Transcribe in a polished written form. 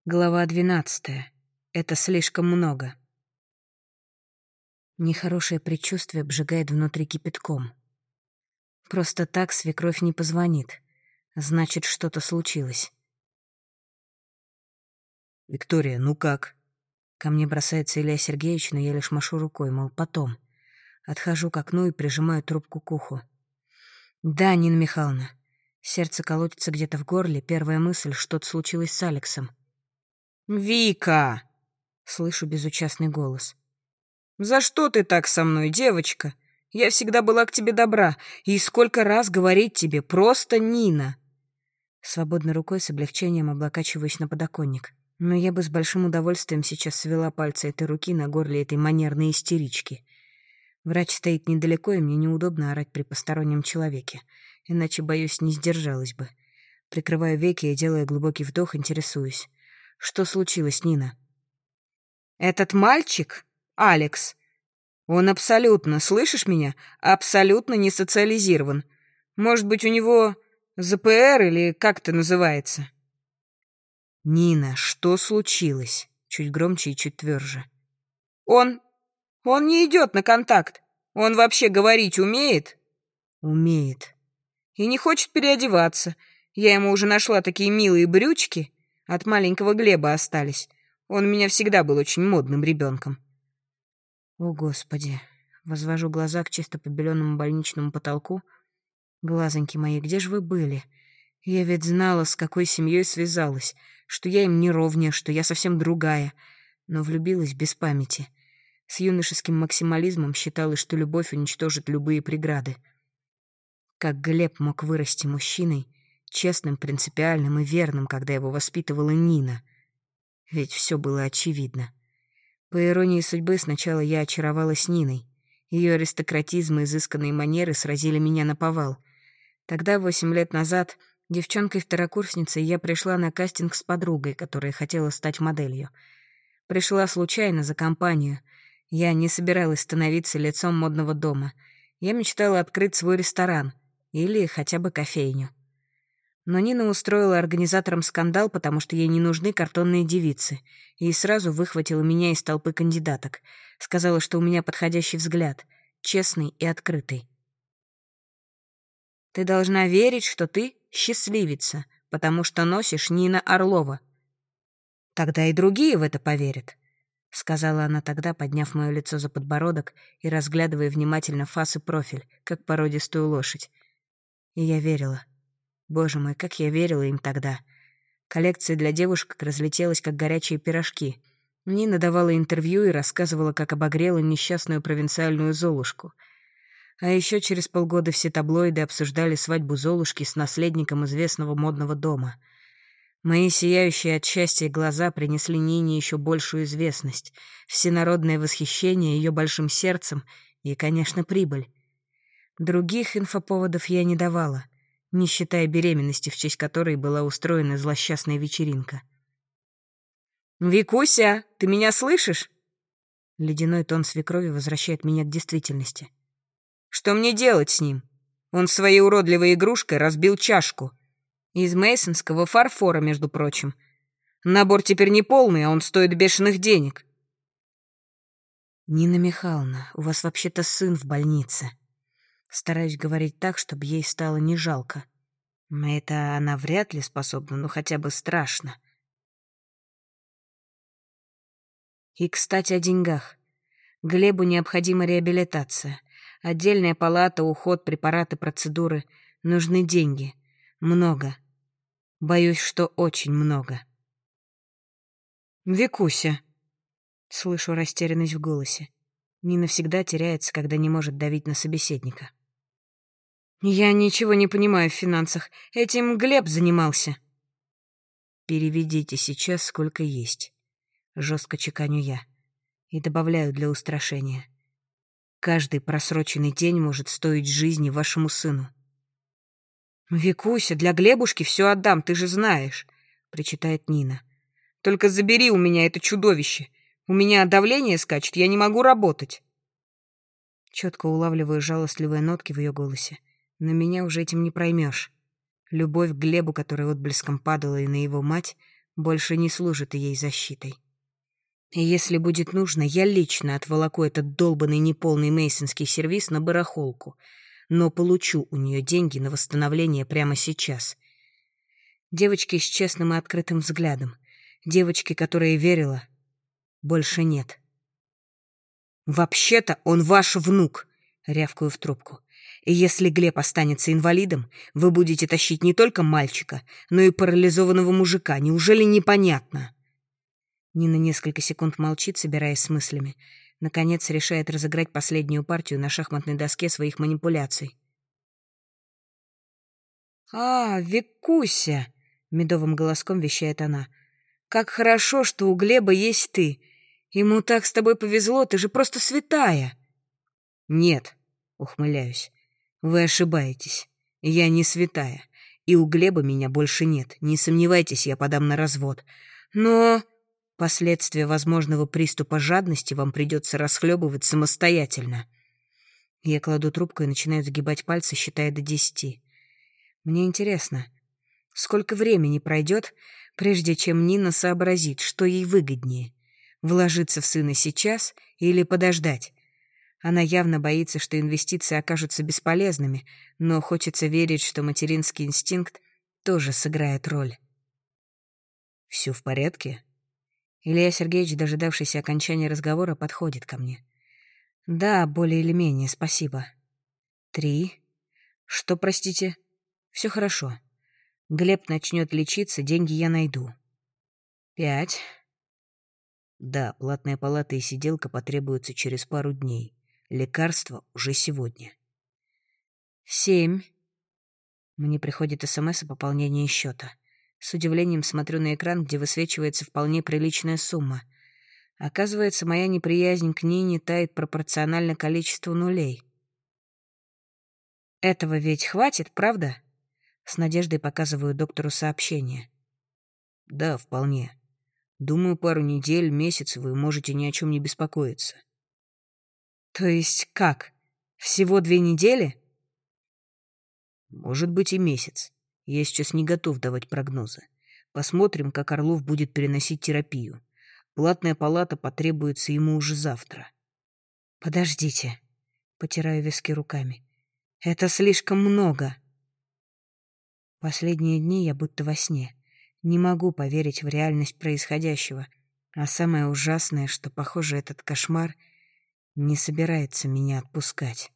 Глава 12. Это слишком много. Нехорошее предчувствие обжигает внутри кипятком. Просто так свекровь не позвонит. Значит, что-то случилось. «Виктория, ну как?» Ко мне бросается Илья Сергеевич, но я лишь машу рукой, мол, потом. Отхожу к окну и прижимаю трубку к уху. «Да, Нина Михайловна». Сердце колотится где-то в горле. Первая мысль, что-то случилось с Алексом. «Вика!» — слышу безучастный голос. «За что ты так со мной, девочка? Я всегда была к тебе добра, и сколько раз говорить тебе, просто Нина!» Свободной рукой с облегчением облокачиваюсь на подоконник. Но я бы с большим удовольствием сейчас свела пальцы этой руки на горле этой манерной истерички. Врач стоит недалеко, и мне неудобно орать при постороннем человеке. Иначе, боюсь, не сдержалась бы. Прикрываю веки и, делая глубокий вдох, интересуюсь. Что случилось, Нина? «Этот мальчик, Алекс, он абсолютно, слышишь меня, абсолютно не социализирован. Может быть, у него ЗПР или как это называется?» «Нина, что случилось?» Чуть громче и чуть тверже. Он не идет на контакт. Он вообще говорить умеет?» «Умеет». «И не хочет переодеваться. Я ему уже нашла такие милые брючки. От маленького Глеба остались. Он у меня всегда был очень модным ребенком». О, Господи. Возвожу глаза к чисто побеленному больничному потолку. Глазоньки мои, где же вы были? Я ведь знала, с какой семьей связалась, что я им не ровня, что я совсем другая, но влюбилась без памяти. С юношеским максимализмом считала, что любовь уничтожит любые преграды. Как Глеб мог вырасти мужчиной, честным, принципиальным и верным, когда его воспитывала Нина? Ведь все было очевидно. По иронии судьбы, сначала я очаровалась Ниной. Ее аристократизм и изысканные манеры сразили меня наповал. Тогда, 8 лет назад, девчонкой-второкурсницей, я пришла на кастинг с подругой, которая хотела стать моделью. Пришла случайно, за компанию. Я не собиралась становиться лицом модного дома. Я мечтала открыть свой ресторан или хотя бы кофейню. Но Нина устроила организаторам скандал, потому что ей не нужны картонные девицы, и сразу выхватила меня из толпы кандидаток. Сказала, что у меня подходящий взгляд, честный и открытый. «Ты должна верить, что ты счастливица, потому что носишь Нина Орлова. Тогда и другие в это поверят», — сказала она тогда, подняв мое лицо за подбородок и разглядывая внимательно фас и профиль, как породистую лошадь. И я верила. Боже мой, как я верила им тогда. Коллекция для девушек разлетелась, как горячие пирожки. Нина давала интервью и рассказывала, как обогрела несчастную провинциальную Золушку. А еще через полгода все таблоиды обсуждали свадьбу Золушки с наследником известного модного дома. Мои сияющие от счастья глаза принесли Нине еще большую известность, всенародное восхищение ее большим сердцем и, конечно, прибыль. Других инфоповодов я не давала, не считая беременности, в честь которой была устроена злосчастная вечеринка. «Викуся, ты меня слышишь?» Ледяной тон свекрови возвращает меня к действительности. «Что мне делать с ним? Он своей уродливой игрушкой разбил чашку. Из мейсонского фарфора, между прочим. Набор теперь не полный, а он стоит бешеных денег». «Нина Михайловна, у вас вообще-то сын в больнице». Стараюсь говорить так, чтобы ей стало не жалко. На это она вряд ли способна, но хотя бы страшно. И, кстати, о деньгах. Глебу необходима реабилитация. Отдельная палата, уход, препараты, процедуры. Нужны деньги. Много. Боюсь, что очень много. «Викуся», — слышу растерянность в голосе. Нина всегда теряется, когда не может давить на собеседника. «Я ничего не понимаю в финансах. Этим Глеб занимался». «Переведите сейчас, сколько есть». Жестко чеканю я. И добавляю для устрашения. Каждый просроченный день может стоить жизни вашему сыну. «Викуся, для Глебушки все отдам, ты же знаешь», — причитает Нина. «Только забери у меня это чудовище. У меня давление скачет, я не могу работать». Четко улавливаю жалостливые нотки в ее голосе. Но меня уже этим не проймешь. Любовь к Глебу, которая отблеском падала и на его мать, больше не служит ей защитой. И если будет нужно, я лично отволоку этот долбанный неполный мейсонский сервиз на барахолку, но получу у нее деньги на восстановление прямо сейчас. Девочки с честным и открытым взглядом, девочки, которая верила, больше нет. «Вообще-то он ваш внук», — рявкаю в трубку. «И если Глеб останется инвалидом, вы будете тащить не только мальчика, но и парализованного мужика. Неужели непонятно?» Нина несколько секунд молчит, собираясь с мыслями. Наконец решает разыграть последнюю партию на шахматной доске своих манипуляций. Викуся!» — медовым голоском вещает она. «Как хорошо, что у Глеба есть ты. Ему так с тобой повезло, ты же просто святая!» «Нет», — ухмыляюсь, — «вы ошибаетесь. Я не святая, и у Глеба меня больше нет. Не сомневайтесь, я подам на развод. Но последствия возможного приступа жадности вам придется расхлебывать самостоятельно». Я кладу трубку и начинаю загибать пальцы, считая до 10. Мне интересно, сколько времени пройдет, прежде чем Нина сообразит, что ей выгоднее — вложиться в сына сейчас или подождать. Она явно боится, что инвестиции окажутся бесполезными, но хочется верить, что материнский инстинкт тоже сыграет роль. «Все в порядке?» Илья Сергеевич, дожидавшийся окончания разговора, подходит ко мне. «Да, более или менее, спасибо». 3. «Что, простите?» «Все хорошо. Глеб начнет лечиться, деньги я найду». 5. «Да, платная палата и сиделка потребуются через пару дней. Лекарства уже сегодня». 7. Мне приходит СМС о пополнении счета. С удивлением смотрю на экран, где высвечивается вполне приличная сумма. Оказывается, моя неприязнь к Нине тает пропорционально количеству нулей. «Этого ведь хватит, правда?» С надеждой показываю доктору сообщение. «Да, вполне. Думаю, пару недель, месяц вы можете ни о чем не беспокоиться». «То есть как? Всего 2 недели?» «Может быть, и месяц. Я сейчас не готов давать прогнозы. Посмотрим, как Орлов будет переносить терапию. Платная палата потребуется ему уже завтра». «Подождите», — потираю виски руками. «Это слишком много». Последние дни я будто во сне. Не могу поверить в реальность происходящего. А самое ужасное, что, похоже, этот кошмар не собирается меня отпускать.